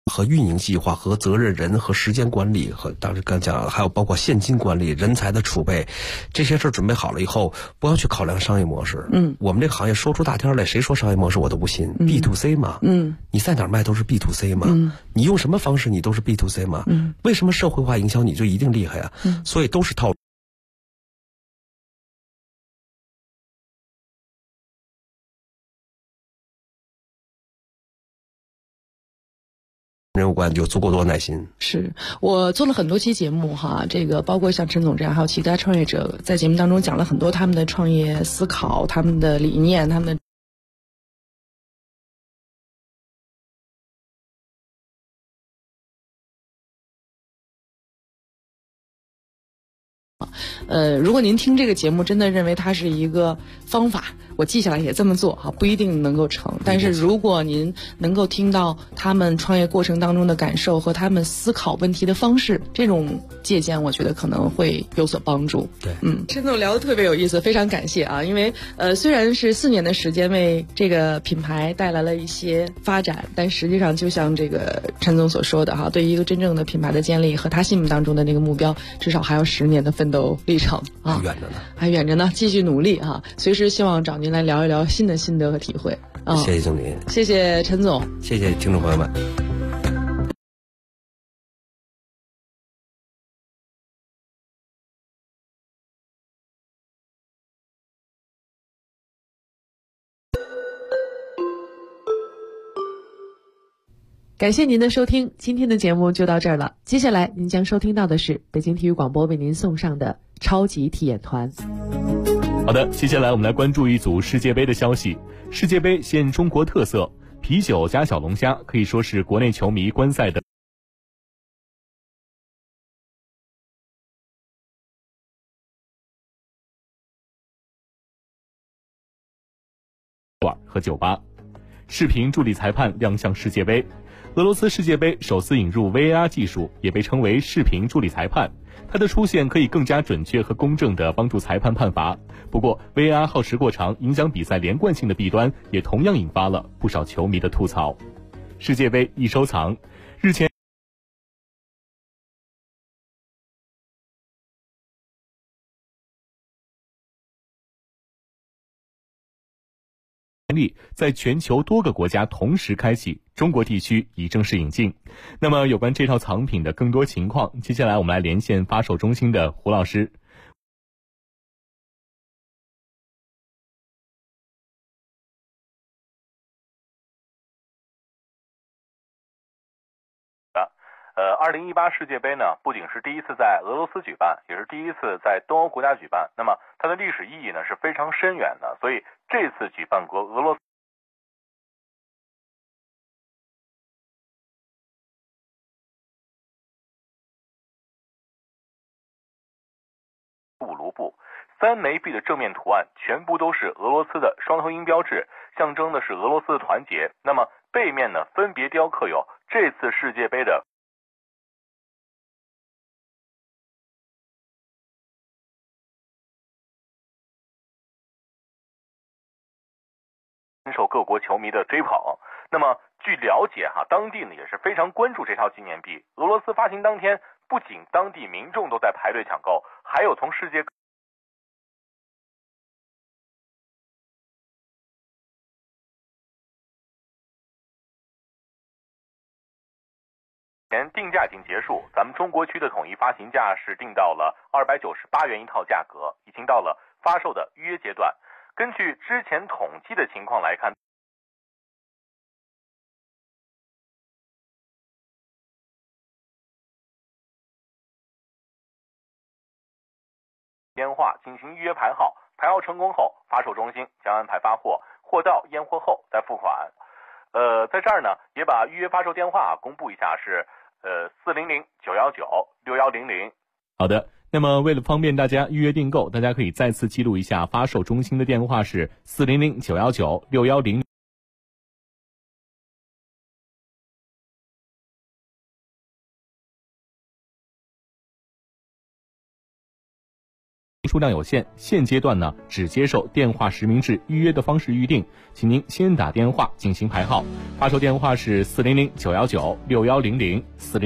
和运营计划和责任人和时间管理和当时刚讲还有包括现金管理、人才的储备，这些事儿准备好了以后，不要去考量商业模式。我们这个行业说出大天来，谁说商业模式我都不信。B2C 嘛，你在哪儿卖都是 B2C 嘛，你用什么方式你都是 B2C 嘛，为什么社会化营销你就一定厉害啊？所以都是套路。人物关有足够多耐心。 是我做了很多期节目哈，这个包括像陈总这样，还有其他创业者，在节目当中讲了很多他们的创业思考、他们的理念、他们的。如果您听这个节目真的认为它是一个方法，我记下来也这么做哈，不一定能够成。但是如果您能够听到他们创业过程当中的感受和他们思考问题的方式，这种借鉴我觉得可能会有所帮助。 对， 陈总聊得特别有意思，非常感谢啊！因为虽然是4年的时间为这个品牌带来了一些发展，但实际上就像这个陈总所说的哈，对于一个真正的品牌的建立和他心目当中的那个目标，至少还有10年的奋斗历程啊， 还远着呢， 还远着呢，继续努力哈！随时希望找您来聊一聊新的心得和体会啊！ 谢谢经理， 谢谢陈总， 谢谢听众朋友们。 感谢您的收听，今天的节目就到这儿了。接下来您将收听到的是北京体育广播为您送上的超级体验团。 好的，接下来我们来关注一组世界杯的消息。世界杯现中国特色，啤酒加小龙虾可以说是国内球迷观赛的馆和酒吧。视频助理裁判亮相世界杯。俄罗斯世界杯首次引入 VAR 技术，也被称为视频助理裁判。它的出现可以更加准确和公正地帮助裁判判罚。不过 VAR 耗时过长，影响比赛连贯性的弊端也同样引发了不少球迷的吐槽。世界杯易收藏，日前在全球多个国家同时开启，中国地区已正式引进。那么有关这套藏品的更多情况，接下来我们来连线发售中心的胡老师。 2018世界杯呢，不仅是第一次在俄罗斯举办，也是第一次在东欧国家举办。那么它的历史意义呢是非常深远的，所以这次举办俄罗斯五卢布3枚币的正面图案全部都是俄罗斯的双头鹰标志，象征的是俄罗斯的团结。那么背面呢，分别雕刻有这次世界杯的深受各国球迷的追捧。那么据了解当地呢也是非常关注这套纪念币。俄罗斯发行当天，不仅当地民众都在排队抢购，还有从世界前定价已经结束，咱们中国区的统一发行价是定到了298元一套价格，已经到了发售的预约阶段。根据之前统计的情况来看，电话进行预约排号，排号成功后，发售中心将安排发货，货到验货后再付款。在这儿呢，也把预约发售电话公布一下，是400-919-6100。 好的，那么为了方便大家预约订购，大家可以再次记录一下发售中心的电话是400-919-6100。 数量有限，现阶段呢只接受电话实名制预约的方式预定，请您先打电话进行排号，发售电话是400-919-6100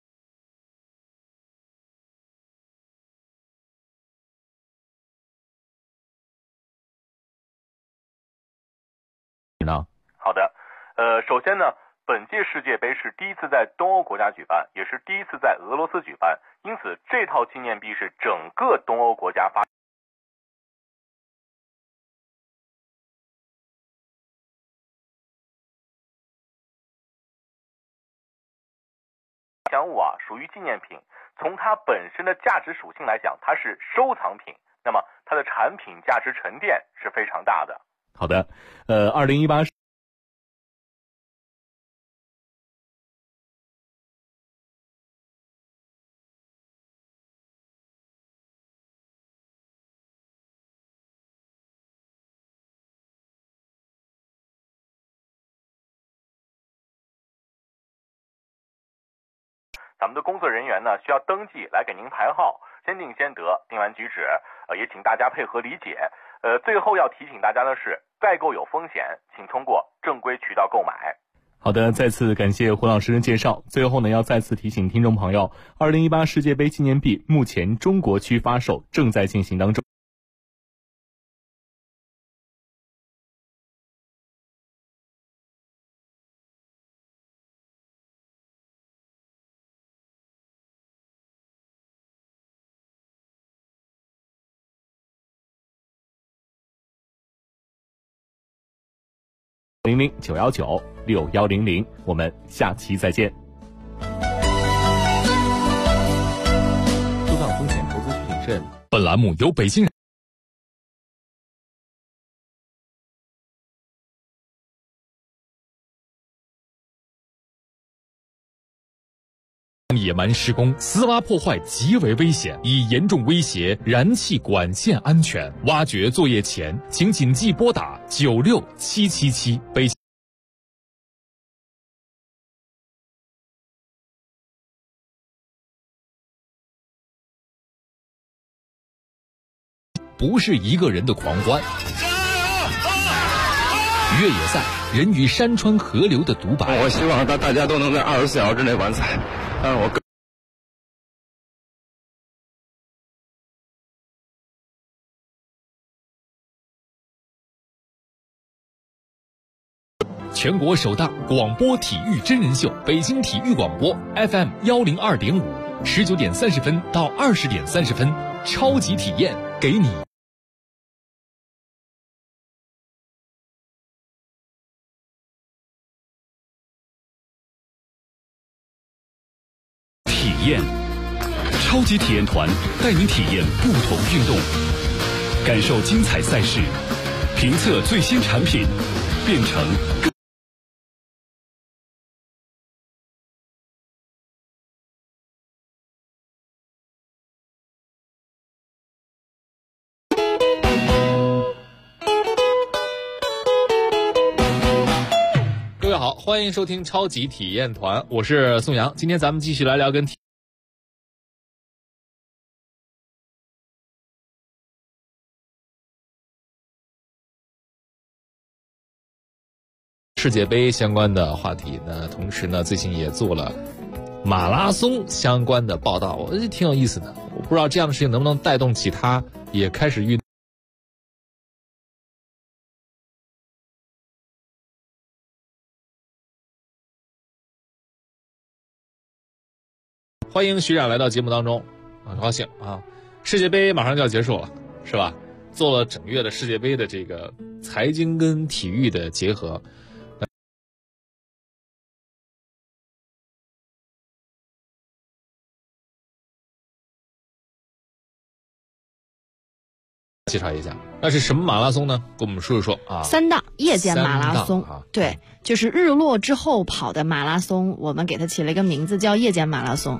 呢。 好的，首先呢，本届世界杯是第一次在东欧国家举办，也是第一次在俄罗斯举办，因此这套纪念币是整个东欧国家发奖物啊，属于纪念品。从它本身的价值属性来讲，它是收藏品，那么它的产品价值沉淀是非常大的。 好的，2018 咱们的工作人员呢需要登记来给您排号，先定先得，定完举止，也请大家配合理解。最后要提醒大家的是，代购有风险，请通过正规渠道购买。 好的，再次感谢胡老师的介绍。最后呢，要再次提醒听众朋友，2018世界杯纪念币目前中国区发售正在进行当中。00-919-6100，我们下期再见。收藏风险，投资需谨慎。 本栏目由北京野蛮施工，私挖破坏极为危险，已严重威胁燃气管线安全。挖掘作业前，请谨记拨打96777。北不是一个人的狂欢。越野赛，人与山川河流的独白。 我希望大家都能在24小时之内完赛。但是我全国首档广播体育真人秀，北京体育广播 FM102.5，19点30分到20点30分，超级体验给你。体验，超级体验团带您体验不同运动，感受精彩赛事，评测最新产品，变成各位好，欢迎收听超级体验团，我是宋阳。今天咱们继续来聊跟世界杯相关的话题。那同时呢，最近也做了马拉松相关的报道，我觉得挺有意思的。我不知道这样的事情能不能带动其他也开始运动。欢迎徐冉来到节目当中，很高兴啊！世界杯马上就要结束了，是吧？做了整月的世界杯的这个财经跟体育的结合。介绍一下，那是什么马拉松呢？跟我们说一说啊。 3档夜间马拉松啊， 对，就是日落之后跑的马拉松，我们给它起了一个名字叫夜间马拉松。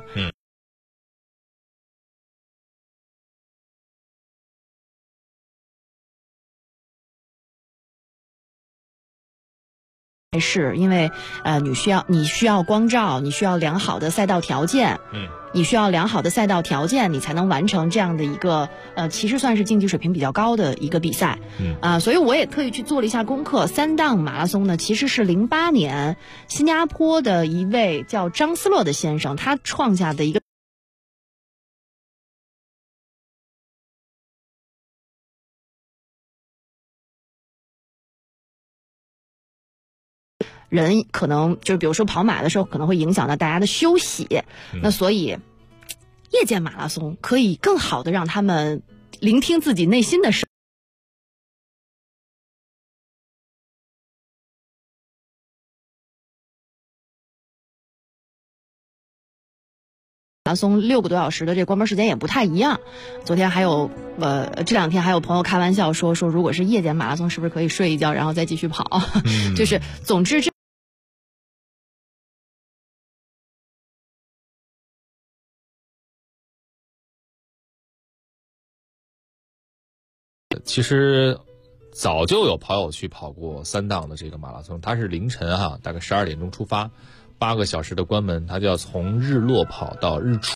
是因为你需要光照，你需要良好的赛道条件，你需要良好的赛道条件，你才能完成这样的一个其实算是竞技水平比较高的一个比赛。所以我也特意去做了一下功课。三档马拉松呢，其实是08年新加坡的一位叫张斯勒的先生，他创下的一个人可能就是比如说跑马的时候可能会影响到大家的休息，那所以夜间马拉松可以更好的让他们聆听自己内心的声音。马拉松6个多小时的这关门时间也不太一样。昨天还有这2天还有朋友开玩笑说如果是夜间马拉松是不是可以睡一觉然后再继续跑？就是总之其实早就有跑友去跑过3档的这个马拉松，它是凌晨大概12点钟出发，8个小时的关门，它就要从日落跑到日出。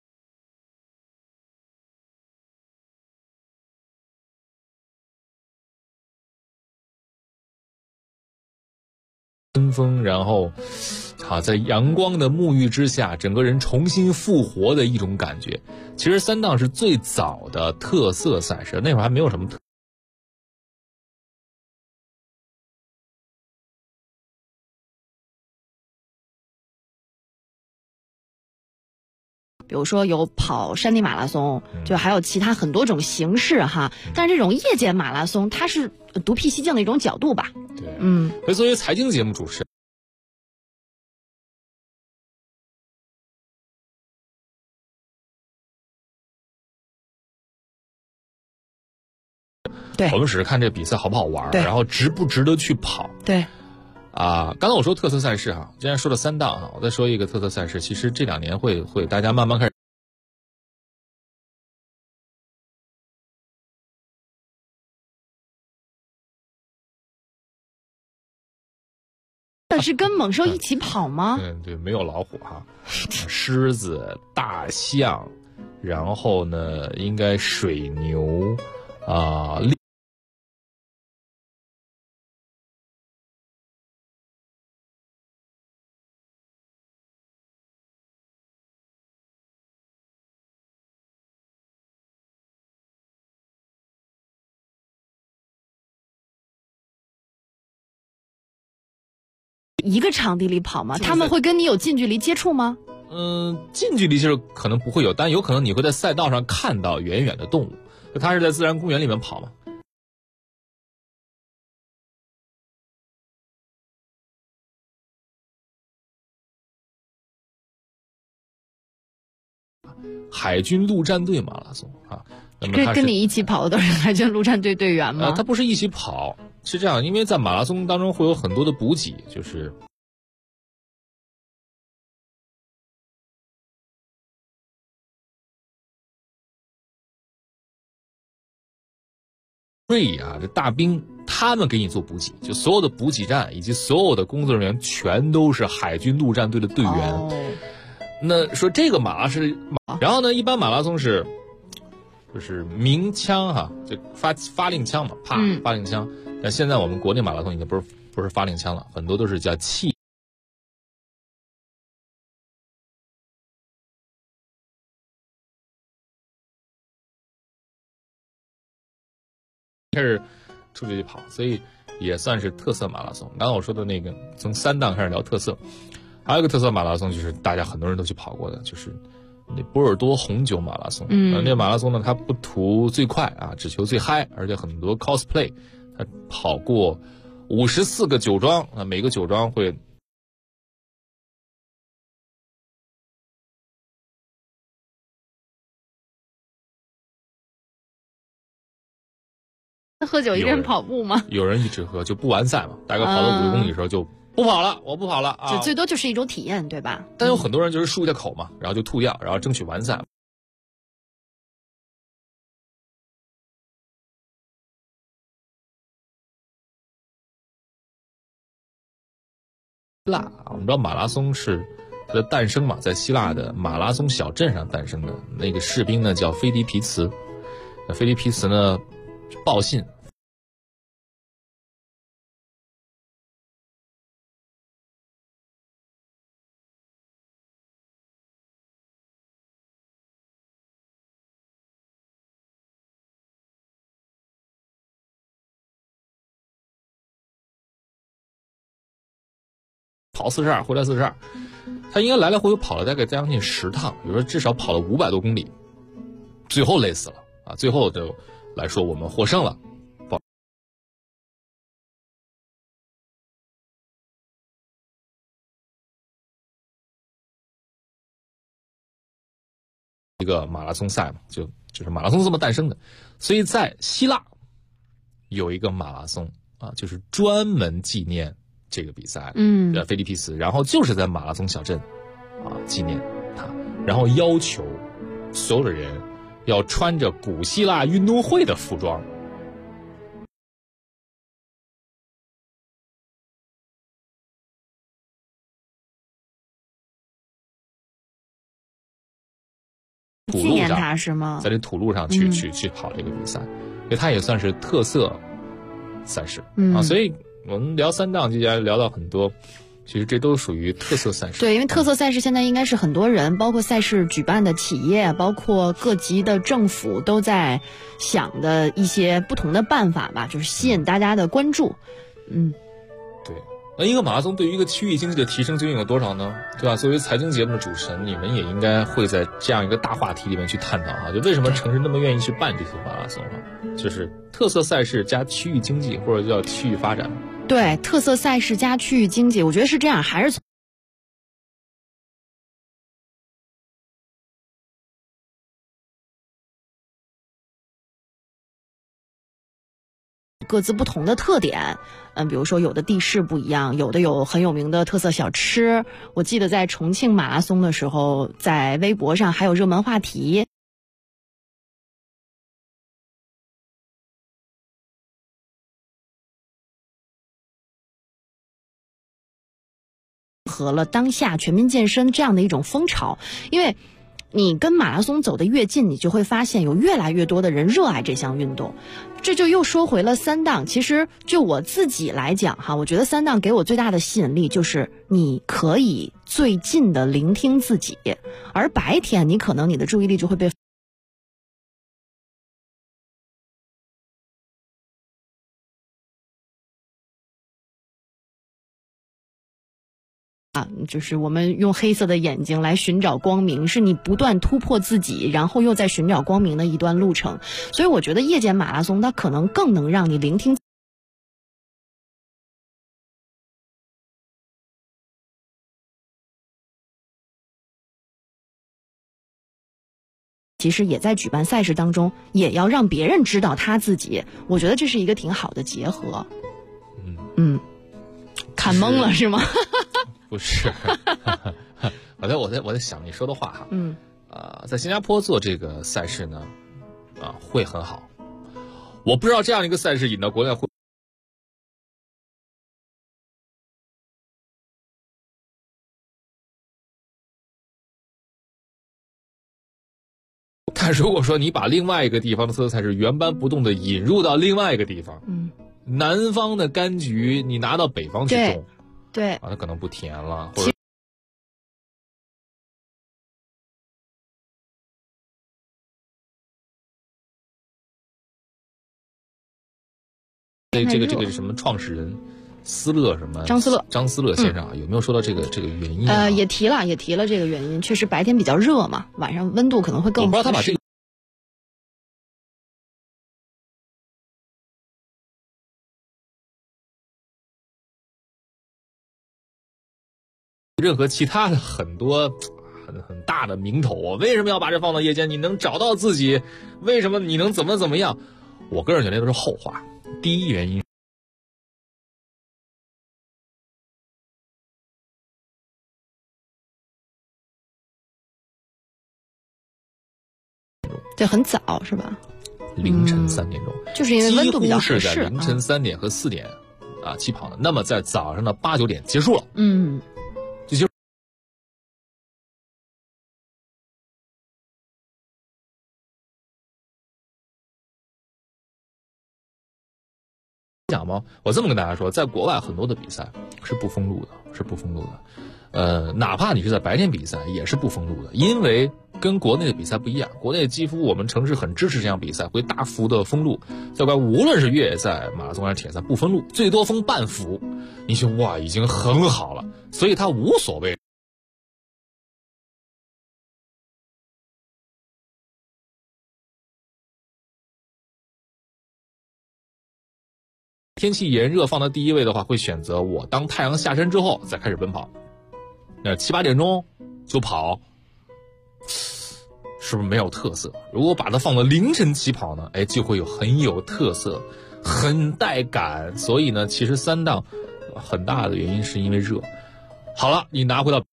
春风，然后在阳光的沐浴之下，整个人重新复活的一种感觉。其实3档是最早的特色赛事，那会儿还没有什么比如说有跑山地马拉松，就还有其他很多种形式但是这种夜间马拉松它是独辟蹊径的一种角度吧。 对，所以作为财经节目主持人， 对， 我们只是看这比赛好不好玩，然后值不值得去跑。 对。 刚才我说特色赛事既然说了3档我再说一个特色赛事，其实这2年会大家慢慢开始。 是跟猛兽一起跑吗？ 对，没有老虎狮子、大象，然后呢，应该水牛一个场地里跑吗？他们会跟你有近距离接触吗？ 近距离就是可能不会有，但有可能你会在赛道上看到远远的动物。它是在自然公园里面跑嘛。海军陆战队马拉松那么跟你一起跑的都是海军陆战队队员吗？ 它不是一起跑，是这样，因为在马拉松当中会有很多的补给，就是这大兵他们给你做补给，就所有的补给站以及所有的工作人员全都是海军陆战队的队员。那说这个然后呢，一般马拉松就是鸣枪就发令枪嘛，发令枪。但现在我们国内马拉松已经不是发令枪了，很多都是叫气。开始出去跑，所以也算是特色马拉松。刚刚我说的那个从3档开始聊特色，还有一个特色马拉松就是大家很多人都去跑过的，就是那波尔多红酒马拉松。那马拉松呢，它不图最快只求最嗨，而且很多 cosplay， 它跑过54个酒庄，每个酒庄会。 喝酒一边跑步吗？ 有人一直喝就不完赛嘛，大概跑到50公里的时候就不跑了，我不跑了就最多就是一种体验，对吧？ 但有很多人就是漱一下口嘛，然后就吐掉，然后争取完赛。 腊啊，我们知道马拉松是它的诞生嘛，在希腊的马拉松小镇上诞生的。那个士兵呢叫菲迪皮茨，菲迪皮茨呢报信。跑42回来42，他应该来来回回跑了大概将近10趟，比如说至少跑了500多公里，最后累死了啊！最后就来说我们获胜了。一个马拉松赛嘛，就是马拉松这么诞生的，所以在希腊有一个马拉松啊，就是专门纪念这个比赛，菲迪皮茨，然后就是在马拉松小镇啊纪念他，然后要求所有的人要穿着古希腊运动会的服装。 纪念他是吗？ 在这土路上去跑这个比赛，所以它也算是特色赛事啊。所以我们聊3档，接下来聊到很多，其实这都属于特色赛事。 对，因为特色赛事现在应该是很多人，包括赛事举办的企业，包括各级的政府都在想的一些不同的办法吧，就是吸引大家的关注。 对。那一个马拉松对于一个区域经济的提升究竟有多少呢？对吧？作为财经节目的主持人，你们也应该会在这样一个大话题里面去探讨啊，就为什么城市那么愿意去办这些马拉松啊？就是特色赛事加区域经济，或者叫区域发展。 对，特色赛事加区域经济，我觉得是这样，还是从各自不同的特点，比如说有的地势不一样，有的有很有名的特色小吃。我记得在重庆马拉松的时候，在微博上还有热门话题。和了当下全民健身这样的一种风潮，因为你跟马拉松走得越近，你就会发现有越来越多的人热爱这项运动。这就又说回了3档，其实就我自己来讲哈，我觉得3档给我最大的吸引力就是你可以最近的聆听自己，而白天你可能你的注意力就会被就是我们用黑色的眼睛来寻找光明，是你不断突破自己，然后又在寻找光明的一段路程。所以我觉得夜间马拉松它可能更能让你聆听其实也在举办赛事当中，也要让别人知道他自己。我觉得这是一个挺好的结合。看懵了是吗？ 不是，我在想你说的话哈。在新加坡做这个赛事呢，会很好。我不知道这样一个赛事引到国内会。但如果说你把另外一个地方的特色赛事原搬不动的引入到另外一个地方，南方的柑橘你拿到北方去种， 对， 它可能不甜了，或者这个是什么创始人斯勒什么张思勒先生有没有说到这个原因？ 也提了这个原因，确实白天比较热嘛，晚上温度可能会更。 我不知道他把这个任何其他的很多很大的名头，为什么要把这放到夜间？你能找到自己，为什么你能怎么样？我个人觉得都是后话。第一原因。 对，很早是吧？ 凌晨3点钟， 就是因为温度比较合适， 几乎是在凌晨3点和4点起跑呢，那么在早上的8、9点结束了，就结束。讲吗？我这么跟大家说，在国外很多的比赛是不封路的，哪怕你是在白天比赛也是不封路的，因为跟国内的比赛不一样，国内几乎我们城市很支持这样比赛，会大幅的封路。在国外无论是越野赛、马拉松还是铁赛，不封路，最多封半幅。你说哇，已经很好了，所以它无所谓。天气炎热放到第一位的话，会选择我当太阳下山之后再开始奔跑。7、8点钟就跑，是不是没有特色？如果把它放到凌晨起跑呢，就会很有特色，很带感。所以呢，其实3档很大的原因是因为热。好了，你拿回到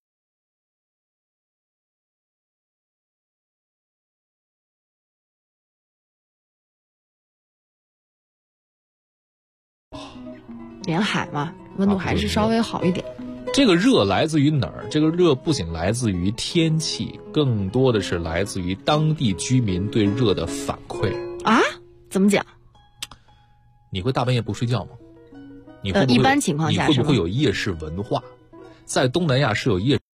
沿海嘛，温度还是稍微好一点。 这个热来自于哪儿？这个热不仅来自于天气，更多的是来自于当地居民对热的反馈啊？怎么讲？ 你会大半夜不睡觉吗？你会不会一般情况下你会不会有夜市文化？在东南亚是有夜。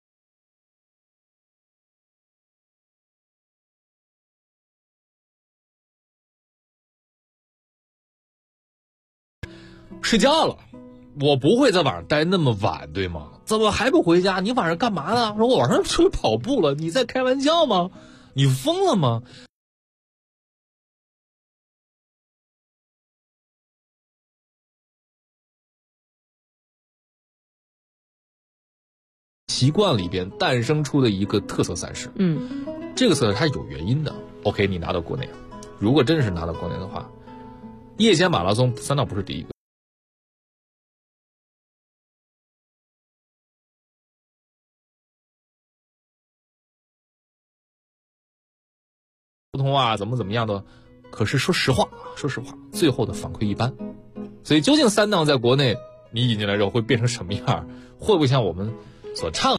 睡觉了，我不会在晚上待那么晚，对吗？怎么还不回家？你晚上干嘛呢？说我晚上出去跑步了，你在开玩笑吗？你疯了吗？习惯里边诞生出的一个特色赛事，这个赛事它是有原因的。OK， 你拿到国内，如果真是拿到国内的话，夜间马拉松3档不是第一个。不同啊，怎么样的，可是说实话，最后的反馈一般。所以究竟3档在国内你引进来之后会变成什么样？会不会像我们所唱？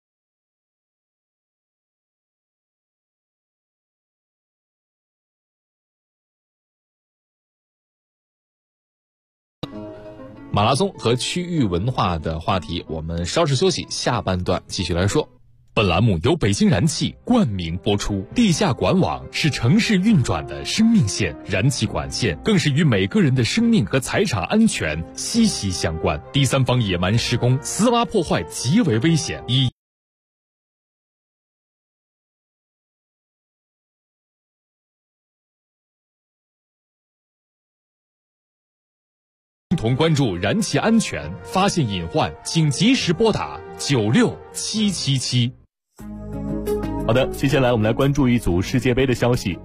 马拉松和区域文化的话题，我们稍事休息，下半段继续来说。 本栏目由北京燃气冠名播出。地下管网是城市运转的生命线，燃气管线更是与每个人的生命和财产安全息息相关。第三方野蛮施工、私挖破坏极为危险。共同关注燃气安全，发现隐患请及时拨打96777。 好的，接下来我们来关注一组世界杯的消息。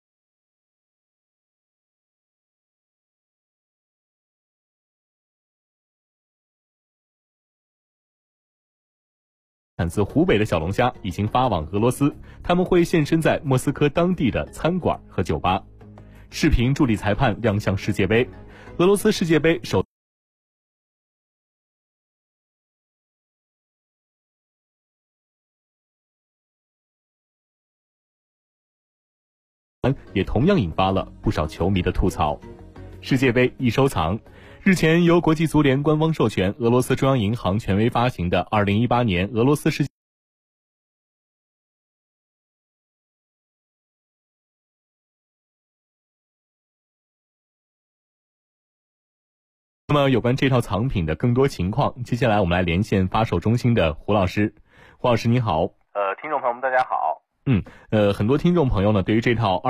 产自湖北的小龙虾已经发往俄罗斯，他们会现身在莫斯科当地的餐馆和酒吧。视频助理裁判亮相世界杯，俄罗斯世界杯首也同样引发了不少球迷的吐槽。世界杯易收藏，日前由国际足联官方授权，俄罗斯中央银行权威发行的2018年俄罗斯世界那么有关这套藏品的更多情况，接下来我们来连线发售中心的胡老师。胡老师你好。 听众朋友们大家好。 很多听众朋友呢，对于这套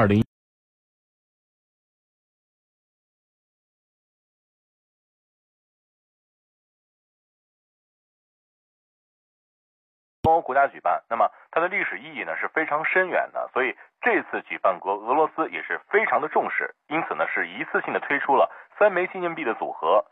国家举办，那么它的历史意义呢是非常深远的，所以这次举办国俄罗斯也是非常的重视，因此呢是一次性的推出了3枚纪念币的组合。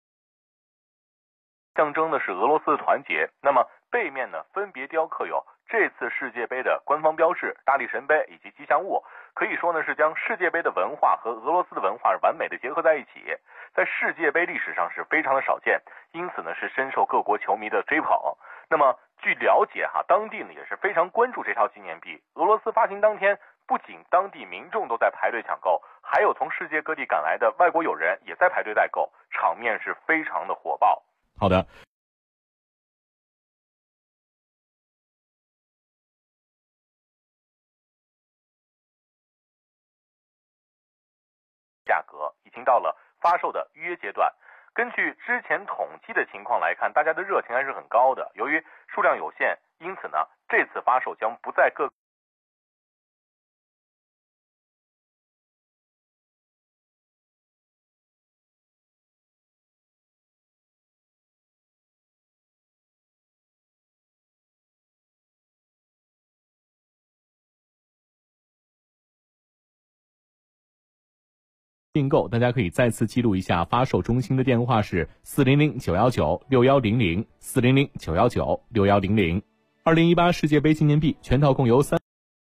象征的是俄罗斯的团结，那么背面呢分别雕刻有这次世界杯的官方标志大力神杯以及吉祥物，可以说呢是将世界杯的文化和俄罗斯的文化完美的结合在一起，在世界杯历史上是非常的少见，因此呢是深受各国球迷的追捧。那么据了解当地呢也是非常关注这套纪念币。俄罗斯发行当天，不仅当地民众都在排队抢购，还有从世界各地赶来的外国友人也在排队代购，场面是非常的火爆。 好的。 价格已经到了发售的预约阶段。根据之前统计的情况来看，大家的热情还是很高的。由于数量有限，因此呢，这次发售将不在各订购，大家可以再次记录一下发售中心的电话是400-919-6100，400-919-6100。2018世界杯纪念币全套共由3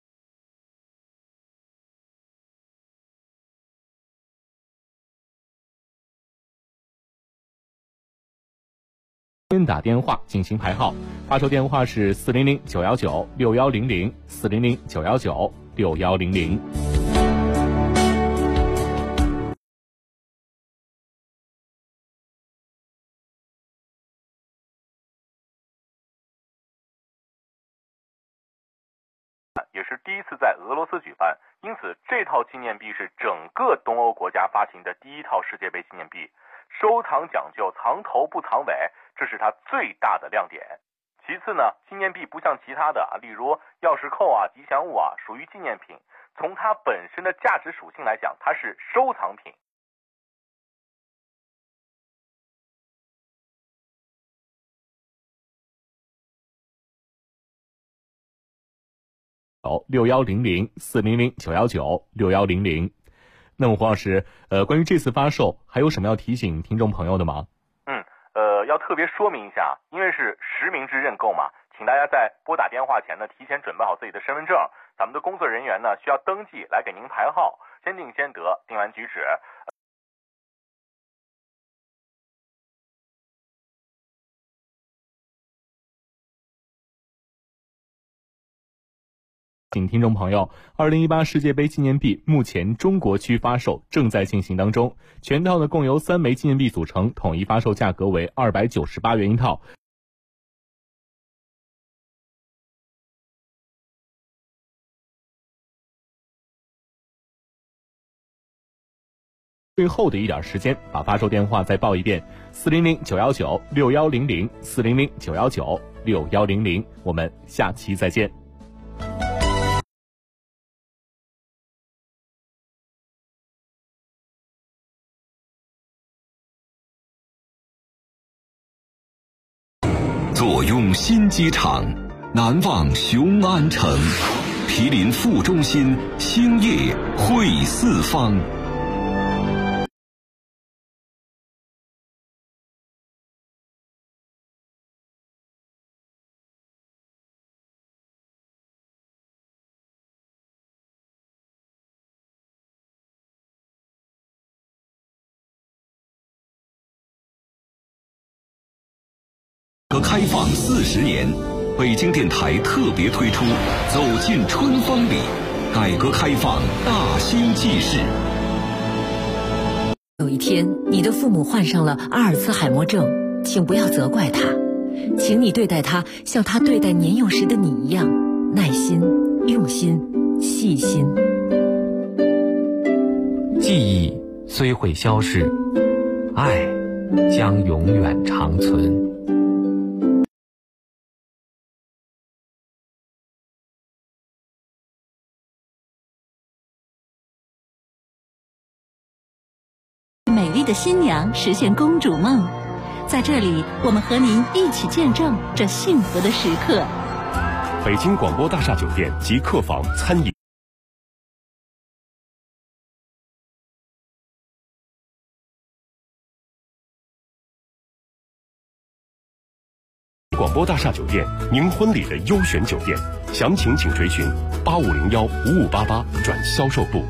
先打电话进行排号，发售电话是400-919-6100，400-919-6100。 也是第一次在俄罗斯举办，因此这套纪念币是整个东欧国家发行的第一套世界杯纪念币。收藏讲究藏头不藏尾，这是它最大的亮点。其次呢，纪念币不像其他的例如钥匙扣吉祥物属于纪念品，从它本身的价值属性来讲，它是收藏品。 6100-400-919-6100。那么胡老师，关于这次发售还有什么要提醒听众朋友的吗？ 要特别说明一下，因为是实名制认购嘛，请大家在拨打电话前呢，提前准备好自己的身份证，咱们的工作人员呢需要登记来给您排号，先定先得，定完举止。 请听众朋友，2018世界杯纪念币目前中国区发售正在进行当中，全套呢共由3枚纪念币组成，统一发售价格为298元一套。最后的一点时间，把发售电话再报一遍：400-919-6100，400-919-6100。我们下期再见。 坐拥新机场，难忘雄安城，毗邻副中心，兴业汇四方。改革开放40年，北京电台特别推出《走进春风里》，改革开放大兴纪事。 有一天，你的父母患上了阿尔茨海默症，请不要责怪他，请你对待他像他对待年幼时的你一样，耐心、用心、细心。 记忆虽会消逝，爱将永远长存。 美丽的新娘实现公主梦，在这里，我们和您一起见证这幸福的时刻。 北京广播大厦酒店及客房餐饮。广播大厦酒店，您婚礼的优选酒店。详情请垂询85015588转销售部。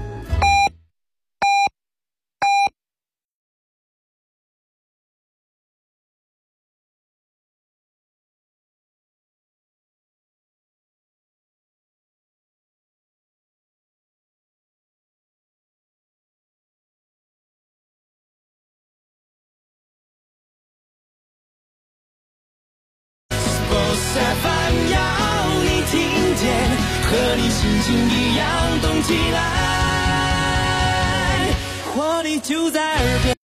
和你心情一样动起来，活力就在耳边。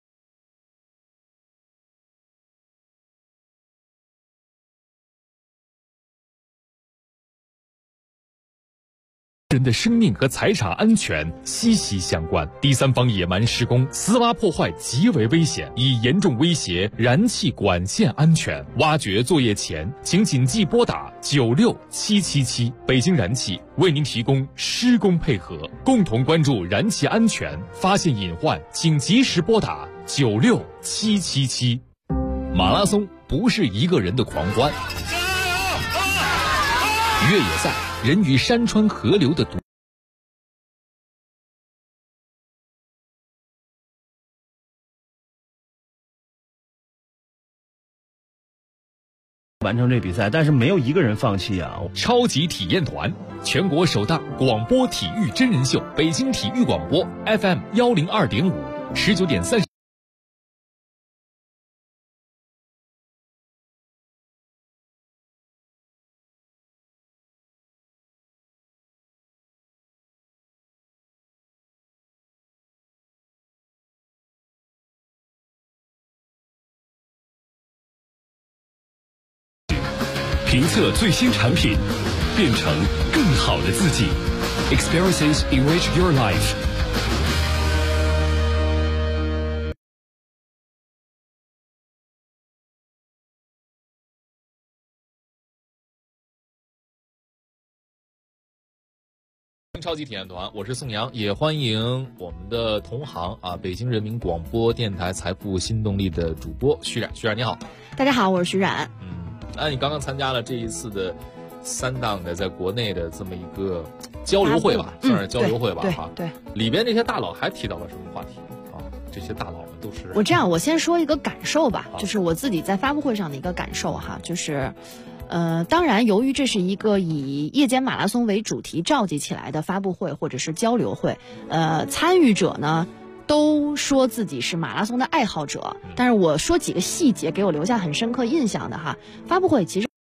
人的生命和财产安全息息相关，第三方野蛮施工、私挖破坏极为危险，已严重威胁燃气管线安全。挖掘作业前，请谨记拨打96777，北京燃气为您提供施工配合，共同关注燃气安全，发现隐患请及时拨打96777。马拉松不是一个人的狂欢，越野赛人与山川河流的独。 完成这比赛，但是没有一个人放弃啊！ 超级体验团，全国首档广播体育真人秀，北京体育广播 FM 102.5，19:30。 评测最新产品，变成更好的自己。Experiences enrich your life。 超级体验团，我是宋阳，也欢迎我们的同行啊，北京人民广播电台财富新动力的主播徐冉。徐冉你好。 大家好，我是徐冉。 那你刚刚参加了这一次的3档的在国内的这么一个交流会吧，算是交流会吧，哈。 对， 里边这些大佬还提到了什么话题啊？这些大佬们都是我先说一个感受吧，就是我自己在发布会上的一个感受哈，就是。当然，由于这是一个以夜间马拉松为主题召集起来的发布会或者是交流会，参与者呢都说自己是马拉松的爱好者，但是我说几个细节给我留下很深刻印象的哈。发布会其实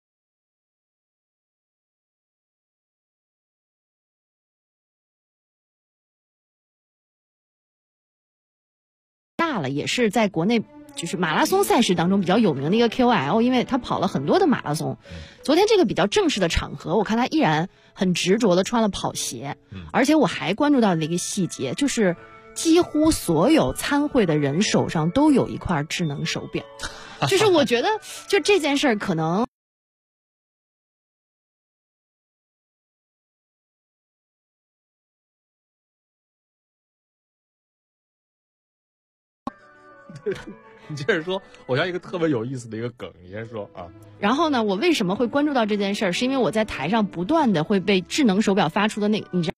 大了，也是在国内。就是马拉松赛事当中比较有名的一个 KOL， 因为他跑了很多的马拉松。昨天这个比较正式的场合，我看他依然很执着的穿了跑鞋，而且我还关注到了一个细节，就是几乎所有参会的人手上都有一块智能手表，就是我觉得就这件事儿可能。 你接着说，我想一个特别有意思的一个梗，你先说啊。 然后呢，我为什么会关注到这件事儿？是因为我在台上不断的会被智能手表发出的那个，你知道。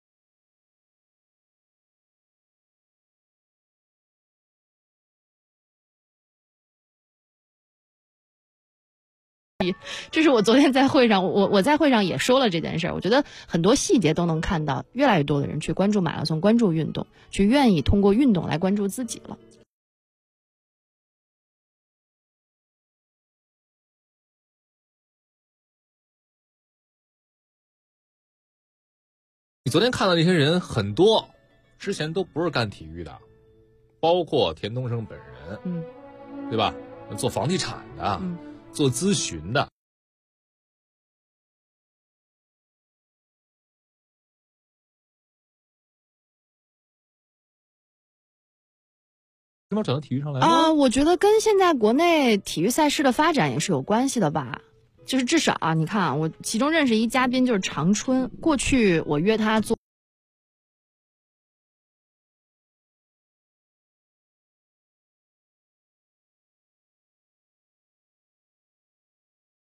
这是我昨天在会上，我在会上也说了这件事儿。我觉得很多细节都能看到，越来越多的人去关注马拉松，关注运动，去愿意通过运动来关注自己了。 你昨天看到那些人很多，之前都不是干体育的，包括田东升本人，对吧？做房地产的，做咨询的。为什么转到体育上来啊？我觉得跟现在国内体育赛事的发展也是有关系的吧。就是至少啊，你看啊，我其中认识一嘉宾就是长春，过去我约他做。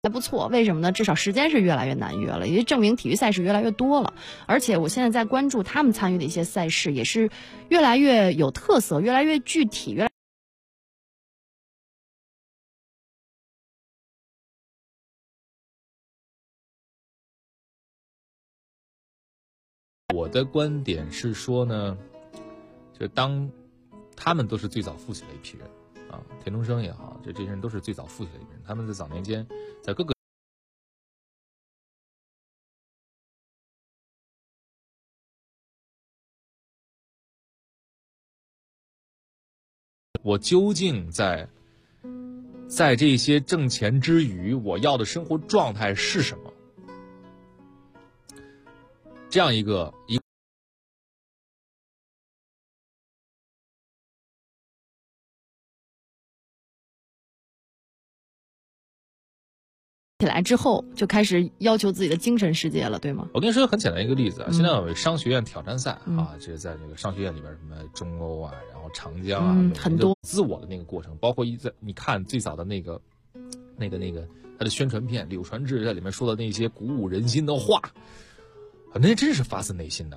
还不错，为什么呢？至少时间是越来越难约了，也就证明体育赛事越来越多了。而且我现在在关注他们参与的一些赛事，也是越来越有特色，越来越具体， 我的观点是说呢，就当他们都是最早富起的一批人啊，田中生也好，这些人都是最早富起的一批人，他们在早年间在各个我究竟在这些挣钱之余，我要的生活状态是什么？这样一个起来之后，就开始要求自己的精神世界了，对吗？ 我跟你说个很简单一个例子啊，现在有商学院挑战赛啊，这是在这个商学院里边，什么中欧啊，然后长江啊， 很多自我的那个过程，包括你看最早的那个他的宣传片，柳传志在里面说的那些鼓舞人心的话，那真是发自内心的。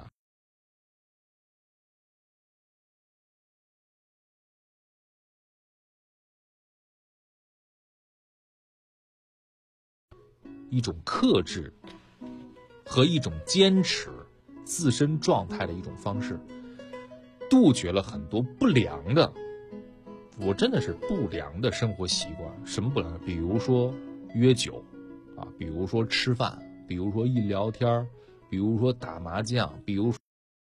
一种克制和一种坚持自身状态的一种方式，杜绝了很多不良的，我真的是不良的生活习惯。什么不良？比如说约酒啊，比如说吃饭，比如说一聊天，比如说打麻将，比如说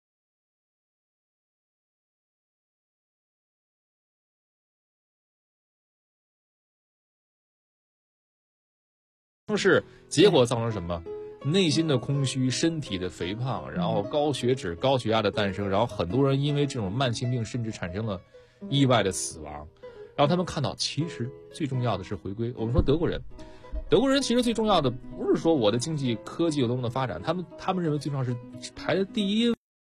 是结果造成什么？内心的空虚，身体的肥胖，然后高血脂、高血压的诞生，然后很多人因为这种慢性病甚至产生了意外的死亡。然后他们看到，其实最重要的是回归。我们说德国人其实最重要的不是说我的经济科技有多么的发展，他们认为最重要是排在第一。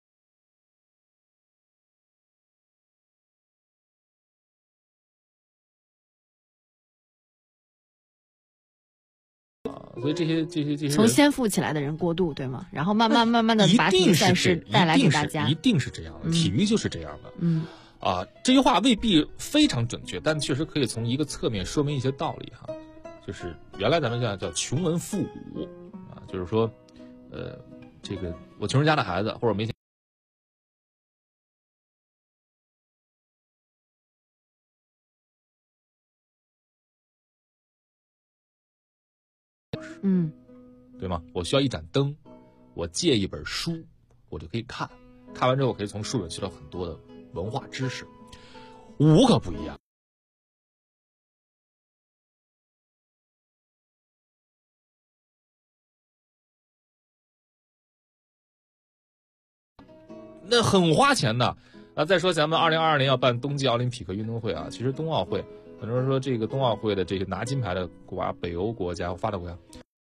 所以这些从先富起来的人过渡，对吗？然后慢慢的把体育赛事带来给大家， 一定是这样的，体育就是这样的。这句话未必非常准确，但确实可以从一个侧面说明一些道理哈。就是原来咱们叫穷文富武啊，就是说，这个我穷人家的孩子或者没钱。对吗？我需要一盏灯，我借一本书，我就可以看完之后，我可以从书里学到很多的文化知识。武可不一样，那很花钱的啊！再说咱们2022年要办冬季奥林匹克运动会啊，其实冬奥会，很多人说这个冬奥会的这个拿金牌的国家，北欧国家或发达国家。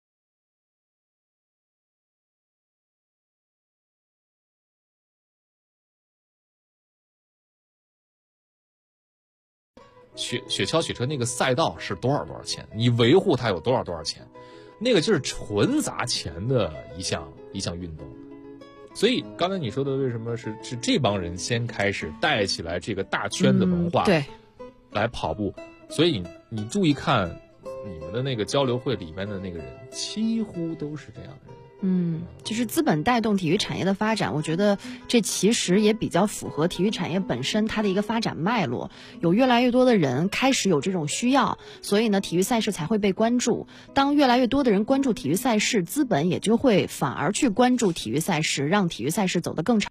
雪橇雪车那个赛道是多少钱？你维护它有多少钱？那个就是纯砸钱的一项运动。所以刚才你说的为什么是这帮人先开始带起来这个大圈的文化， 对， 来跑步。所以你注意看你们的那个交流会里面的那个人，几乎都是这样的人。 就是资本带动体育产业的发展，我觉得这其实也比较符合体育产业本身它的一个发展脉络。有越来越多的人开始有这种需要，所以呢，体育赛事才会被关注。当越来越多的人关注体育赛事，资本也就会反而去关注体育赛事，让体育赛事走得更长。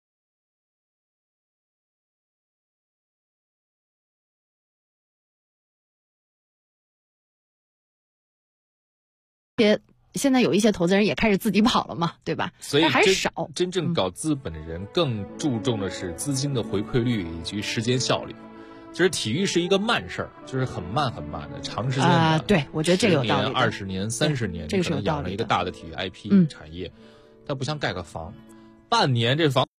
现在有一些投资人也开始自己跑了嘛，对吧？ 所以还是少。 真正搞资本的人更注重的是资金的回馈率以及时间效率。就是体育是一个慢事儿，就是很慢的长时间的。 对，我觉得这个有道理。 20年、30年， 这个是有道理的。 养了一个大的体育 IP 产业，它不像盖个房，半年这房。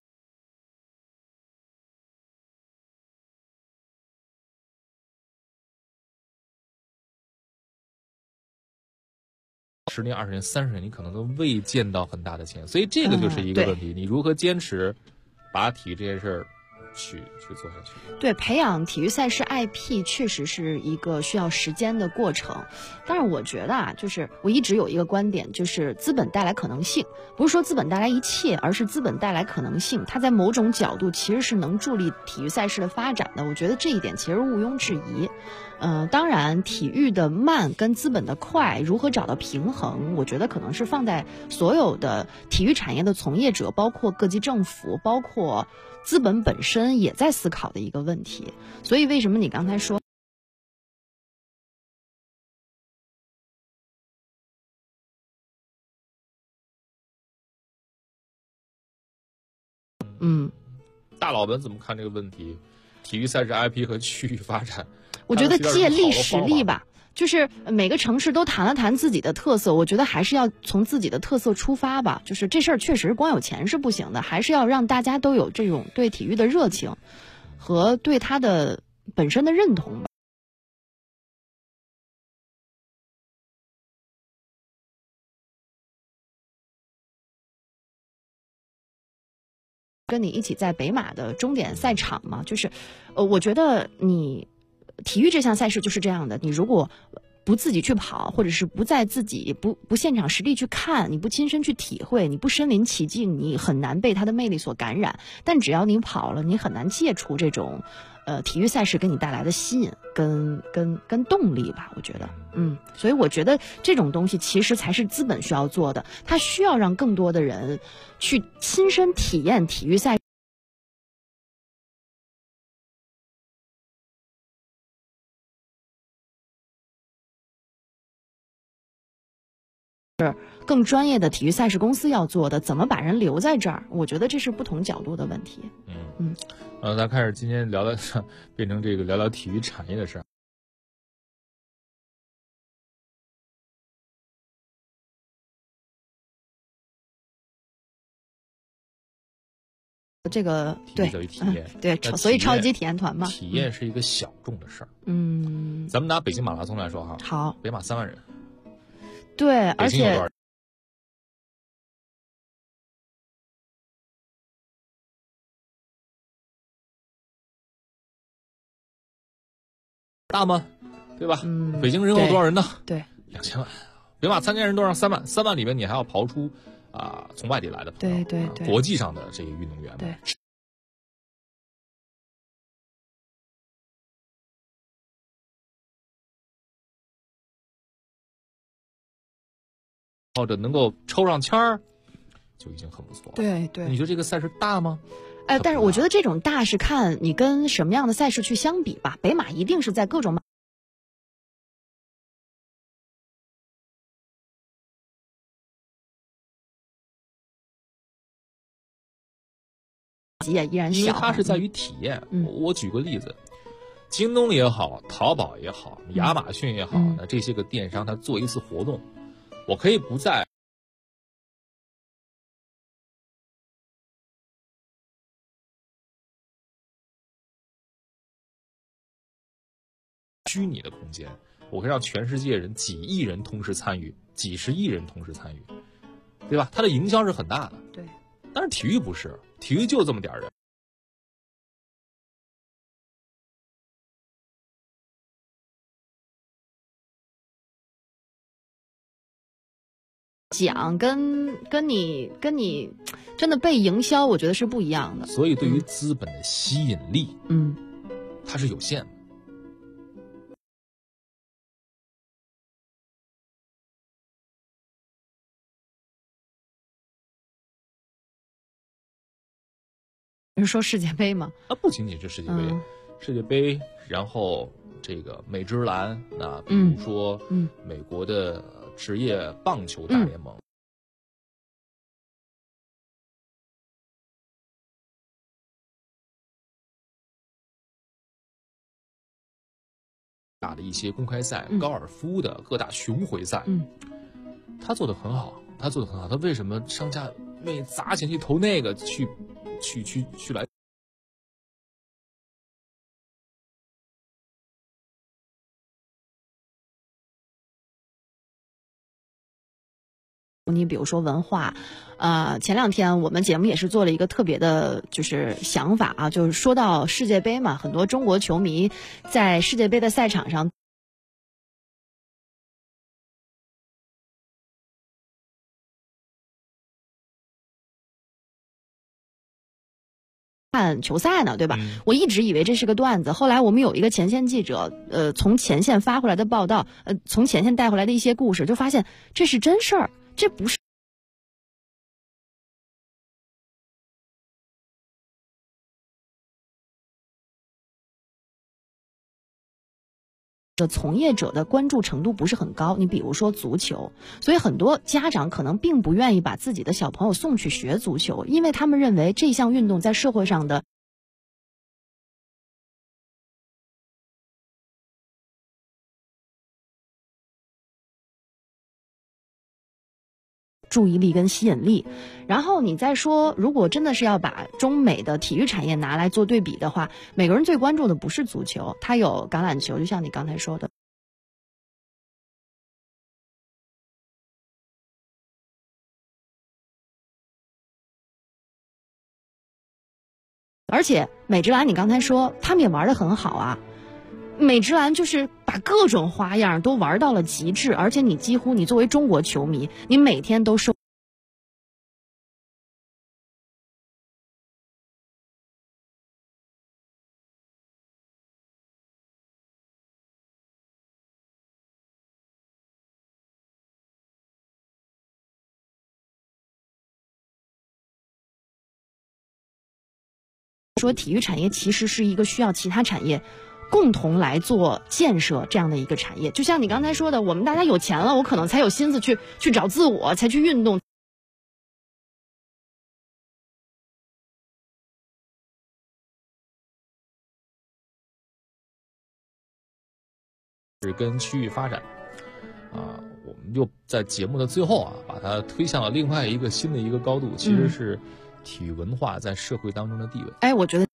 10年、20年、30年，你可能都未见到很大的钱，所以这个就是一个问题，你如何坚持把体育这件事儿去做下去。 对，培养体育赛事 IP 确实是一个需要时间的过程，但是我觉得啊，就是我一直有一个观点，就是资本带来可能性，不是说资本带来一切，而是资本带来可能性，它在某种角度其实是能助力体育赛事的发展的，我觉得这一点其实毋庸置疑。当然体育的慢跟资本的快如何找到平衡，我觉得可能是放在所有的体育产业的从业者，包括各级政府，包括资本本身也在思考的一个问题。所以为什么你刚才说大佬们怎么看这个问题？体育赛事 IP 和区域发展， 我觉得借力使力吧，就是每个城市都谈了谈自己的特色，我觉得还是要从自己的特色出发吧。就是这事儿确实光有钱是不行的，还是要让大家都有这种对体育的热情和对它的本身的认同吧。跟你一起在北马的终点赛场嘛，就是我觉得你体育这项赛事就是这样的，你如果不自己去跑，或者是不在自己不现场实地去看，你不亲身去体会，你不身临其境，你很难被它的魅力所感染。但只要你跑了，你很难戒除这种体育赛事给你带来的吸引跟动力吧，我觉得。所以我觉得这种东西其实才是资本需要做的，它需要让更多的人去亲身体验体育赛是更专业的体育赛事公司要做的，怎么把人留在这儿？我觉得这是不同角度的问题。 咱开始今天聊的变成这个聊聊体育产业的事儿。 这个体育等于体验， 对，所以超级体验团嘛， 体验是一个小众的事儿。咱们拿北京马拉松来说哈， 好， 北马3万人， 对，而且大吗？对吧？北京人口多少人呢？ 对 ，2000万。北马参加人多少？3万，3万里面你还要刨出从外地来的朋友， 对， 国际上的这个运动员们， 对。 或者能够抽上签儿，就已经很不错了。 对， 你觉得这个赛事大吗？ 但是我觉得这种大是看你跟什么样的赛事去相比吧。北马一定是在各种也依然小， 因为它是在于体验。我举个例子，京东也好，淘宝也好，亚马逊也好，那这些个电商它做一次活动，我可以不在虚拟的空间，我可以让全世界人几亿人同时参与，几十亿人同时参与，对吧？它的营销是很大的。 对， 但是体育不是，体育就这么点人。 讲跟你真的被营销，我觉得是不一样的。 所以对于资本的吸引力，它是有限的。 你是说世界杯吗？ 不仅仅是世界杯，世界杯，然后这个美职篮，那比如说美国的职业棒球大联盟，打的一些公开赛，高尔夫的各大巡回赛，他做的很好，他为什么商家愿意砸钱去投那个去来？ 你比如说文化，前2天我们节目也是做了一个特别的，就是想法啊，就是说到世界杯嘛，很多中国球迷在世界杯的赛场上看球赛呢，对吧？我一直以为这是个段子，后来我们有一个前线记者，从前线发回来的报道，从前线带回来的一些故事，就发现这是真事儿，这不是的从业者的关注程度不是很高。你比如说足球，所以很多家长可能并不愿意把自己的小朋友送去学足球，因为他们认为这项运动在社会上的注意力跟吸引力。然后你再说，如果真的是要把中美的体育产业拿来做对比的话，美国人最关注的不是足球，他有橄榄球，就像你刚才说的。而且美职篮你刚才说他们也玩得很好啊，美职篮就是把各种花样都玩到了极致，而且你几乎你作为中国球迷，你每天都受说体育产业其实是一个需要其他产业共同来做建设这样的一个产业。就像你刚才说的，我们大家有钱了，我可能才有心思去找自我，才去运动。 是跟区域发展我们就在节目的最后把它推向了另外一个新的一个高度，其实是体育文化在社会当中的地位。 我觉得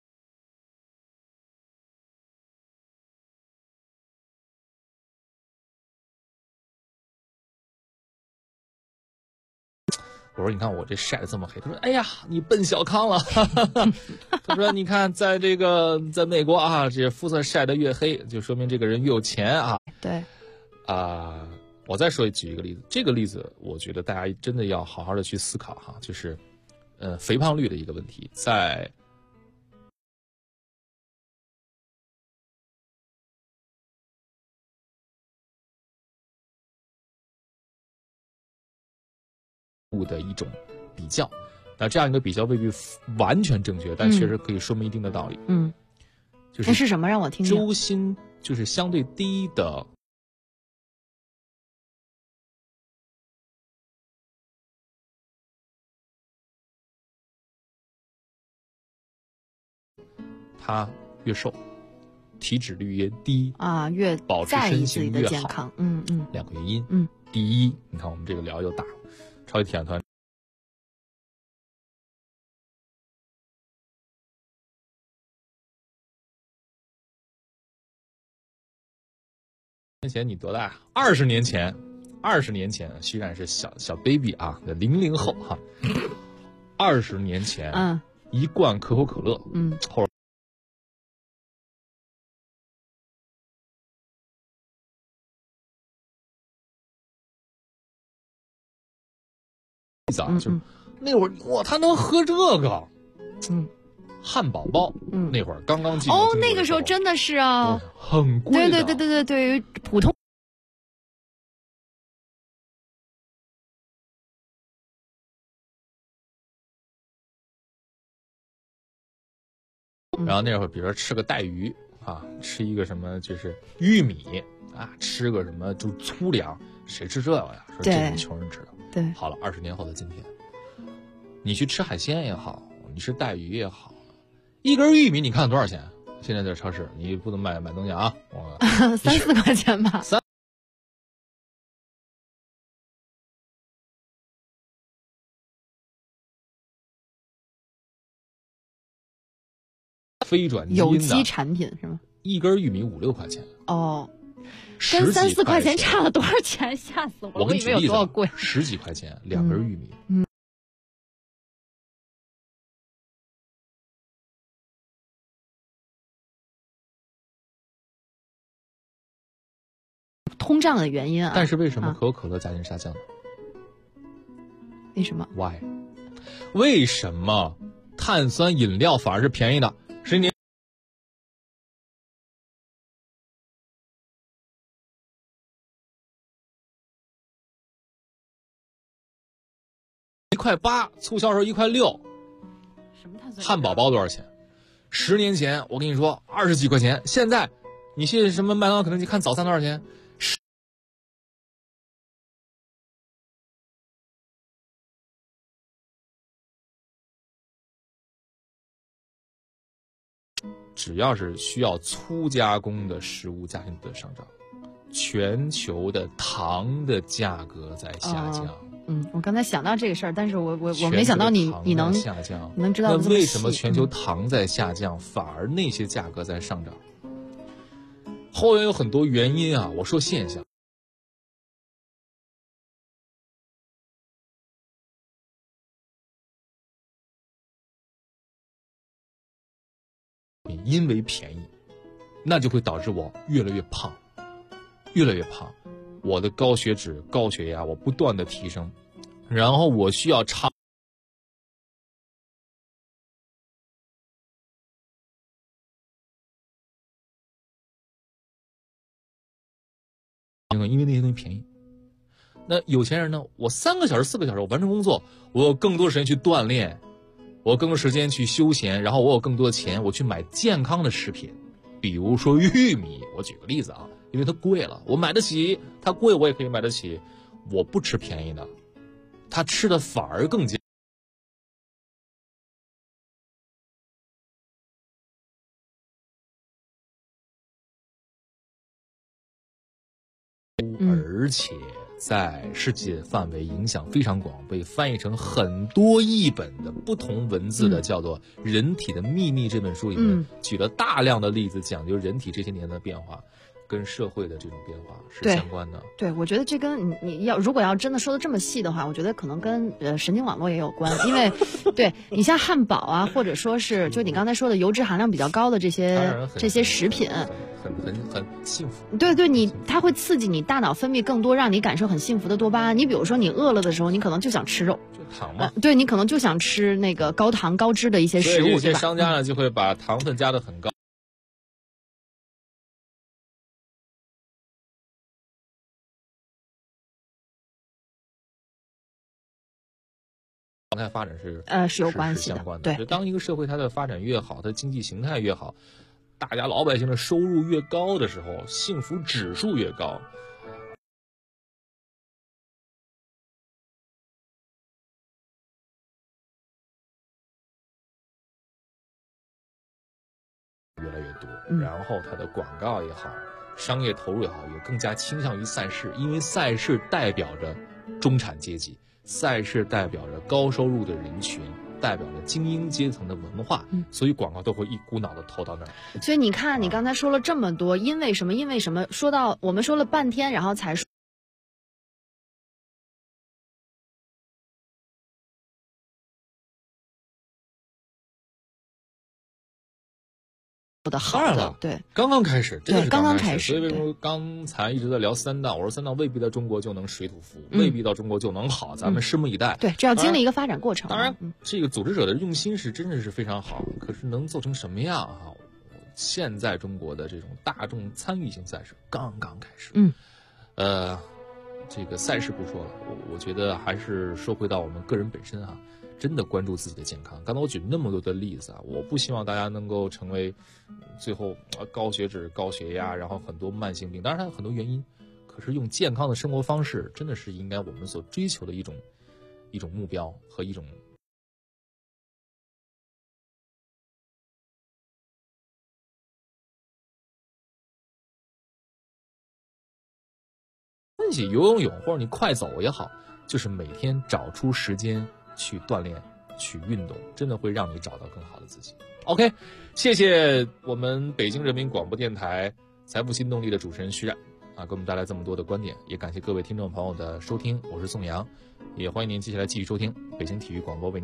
我说你看我这晒得这么黑，他说哎呀你奔小康了他说你看在美国这肤色晒得越黑就说明这个人越有钱对我再举一个例子，这个例子我觉得大家真的要好好的去思考就是肥胖率的一个问题，在的一种比较，那这样一个比较未必完全正确，但确实可以说明一定的道理。 就是什么让我听听？ 周薪就是相对低的。他越瘦，体脂率越低越保持身形越好。 健康 2个原因。第一，你看我们这个聊又大，超级体验团年前你多大？20年前徐冉是小 baby 00后20年前一罐可口可乐后就那会儿哇，他能喝这个，汉堡包，那会儿刚刚进那个时候真的是很贵的， 对，对于普通。 然后那会儿，比如说吃个带鱼吃一个什么就是玉米吃个什么就粗粮，谁吃这个呀？说这是穷人吃的。 对， 好了，20年后的今天，你去吃海鲜也好，你吃带鱼也好，一根玉米你看多少钱？现在在超市你不能买东西 3-4块钱吧。 非转基因的有机产品是吗？ 一根玉米5-6块钱。 跟3-4块钱差了多少钱？吓死我！ 我给你举例子， 有多贵 ，10几块钱2根玉米。 通胀的原因啊。 但是为什么可口可乐价钱下降呢？ 为什么 ？Why？ 为什么碳酸饮料反而是便宜的？10年。1.8块，促销时候1.6块。 什么碳酸？ 汉堡包多少钱？10年前我跟你说20几块钱，现在你去什么麦当劳、肯德基看早餐多少钱？只要是需要粗加工的食物价钱的上涨，全球的糖的价格在下降。 我刚才想到这个事儿，但是我没想到你能下降， 能知道这么细。 那为什么全球糖在下降，反而那些价格在上涨？后面有很多原因啊，我说现象。因为便宜，那就会导致我越来越胖，越来越胖。我的高血脂、高血压，我不断的提升，然后我需要长。因为那些东西便宜。那有钱人呢？我3个小时、4个小时，我完成工作，我有更多时间去锻炼。我更多时间去休闲，然后我有更多的钱，我去买健康的食品，比如说玉米。我举个例子啊，因为它贵了，我买得起，它贵我也可以买得起。我不吃便宜的，它吃的反而更加。而且在世界范围影响非常广，被翻译成很多译本的不同文字的，叫做《人体的秘密》这本书里面举了大量的例子，讲究人体这些年的变化跟社会的这种变化是相关的。 对，我觉得这跟你如果要真的说的这么细的话，我觉得可能跟神经网络也有关，因为对你像汉堡啊，或者说是就你刚才说的油脂含量比较高的这些食品， 很幸福。 对，它会刺激你大脑分泌更多让你感受很幸福的多巴胺。你比如说你饿了的时候，你可能就想吃肉， 就糖嘛。 对，你可能就想吃那个高糖高脂的一些食物， 对吧？这些商家呢就会把糖分加得很高。常态发展是有关系的， 相关的。对，当一个社会它的发展越好，它的经济形态越好，大家老百姓的收入越高的时候，幸福指数越高。越来越多，然后它的广告也好，商业投入也好，也更加倾向于赛事，因为赛事代表着中产阶级，赛事代表着高收入的人群，代表着精英阶层的文化，所以广告都会一股脑的投到那儿。 所以你看，你刚才说了这么多，因为什么？因为什么？说到我们说了半天，然后才说。 当然了， 对， 刚刚开始，真的是刚刚开始。 所以为什么刚才一直在聊3档？我说3档未必在中国就能水土服，未必到中国就能好，咱们拭目以待。 对，这要经历一个发展过程。 当然，这个组织者的用心是真的是非常好，可是能做成什么样啊？现在中国的这种大众参与性赛事刚刚开始。这个赛事不说了，我觉得还是说回到我们个人本身啊。真的关注自己的健康。刚才我举那么多的例子啊，我不希望大家能够成为最后高血脂、高血压，然后很多慢性病。当然它有很多原因，可是用健康的生活方式，真的是应该我们所追求的一种目标和一种。游泳或者你快走也好，就是每天找出时间去锻炼、去运动，真的会让你找到更好的自己。OK， 谢谢我们北京人民广播电台财富新动力的主持人徐冉。 啊，给我们带来这么多的观点，也感谢各位听众朋友的收听，我是宋阳，也欢迎您接下来继续收听北京体育广播为您。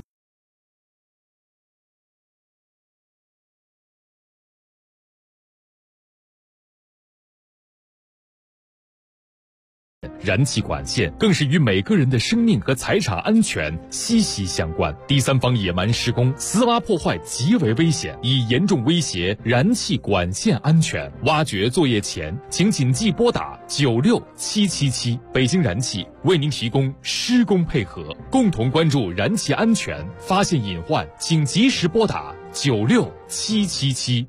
燃气管线更是与每个人的生命和财产安全息息相关，第三方野蛮施工、私挖破坏极为危险，已严重威胁燃气管线安全。挖掘作业前，请谨记拨打96777，北京燃气为您提供施工配合，共同关注燃气安全，发现隐患请及时拨打96777。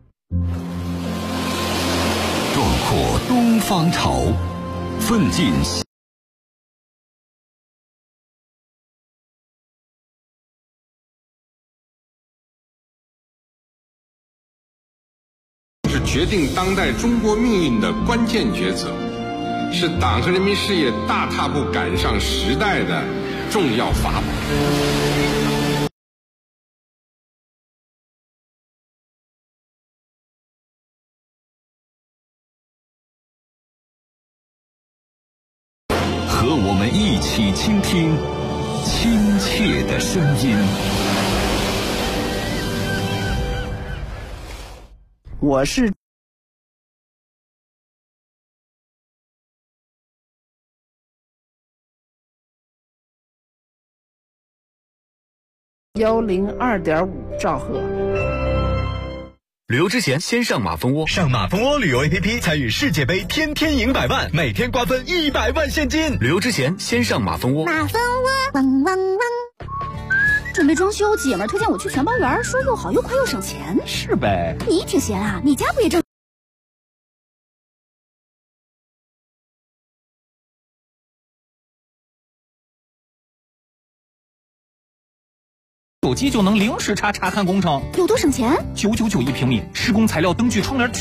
壮阔东方潮，奋进是决定当代中国命运的关键抉择，是党和人民事业大踏步赶上时代的重要法宝。 和我们一起倾听亲切的声音。 我是102.5兆赫。 旅游之前先上马蜂窝，上马蜂窝旅游 APP 参与世界杯，天天赢100万，每天瓜分100万现金。旅游之前先上马蜂窝。 马蜂窝，汪汪汪！准备装修，姐们推荐我去全包园，说又好又快又省钱。 是呗？ 你挺闲啊，你家不也正？ 手机就能零时查看工程， 有多省钱？ 999一平米，施工材料灯具窗帘。